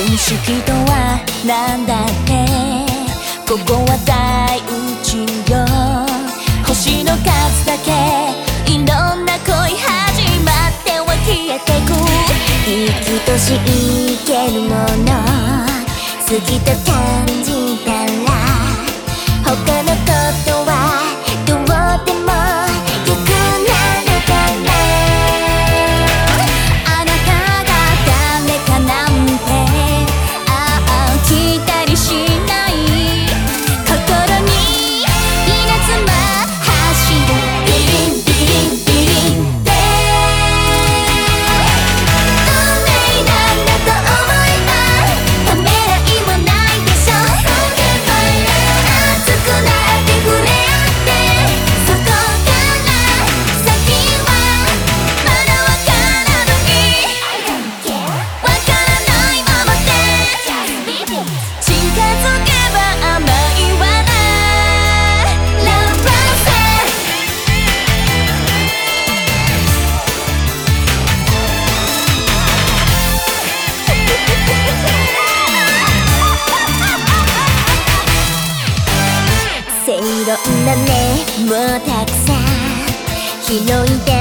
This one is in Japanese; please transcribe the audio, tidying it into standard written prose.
認識とはなんだって、ここは大宇宙よ。星の数だけいろんな恋始まっては消えてく。生きとし生けるもの好きと感じたら他のことはどうでもよくなるから。あなたが誰かなんて聞いたりしない。心に稲妻走るビリンビリンビリンで運命なんだと思えばためらいもないでしょ。熱くなって触れ合ってそこから先はまだわからないわからないままで近づけば甘いわな Love Process。 正論なねもうたくさん拾い出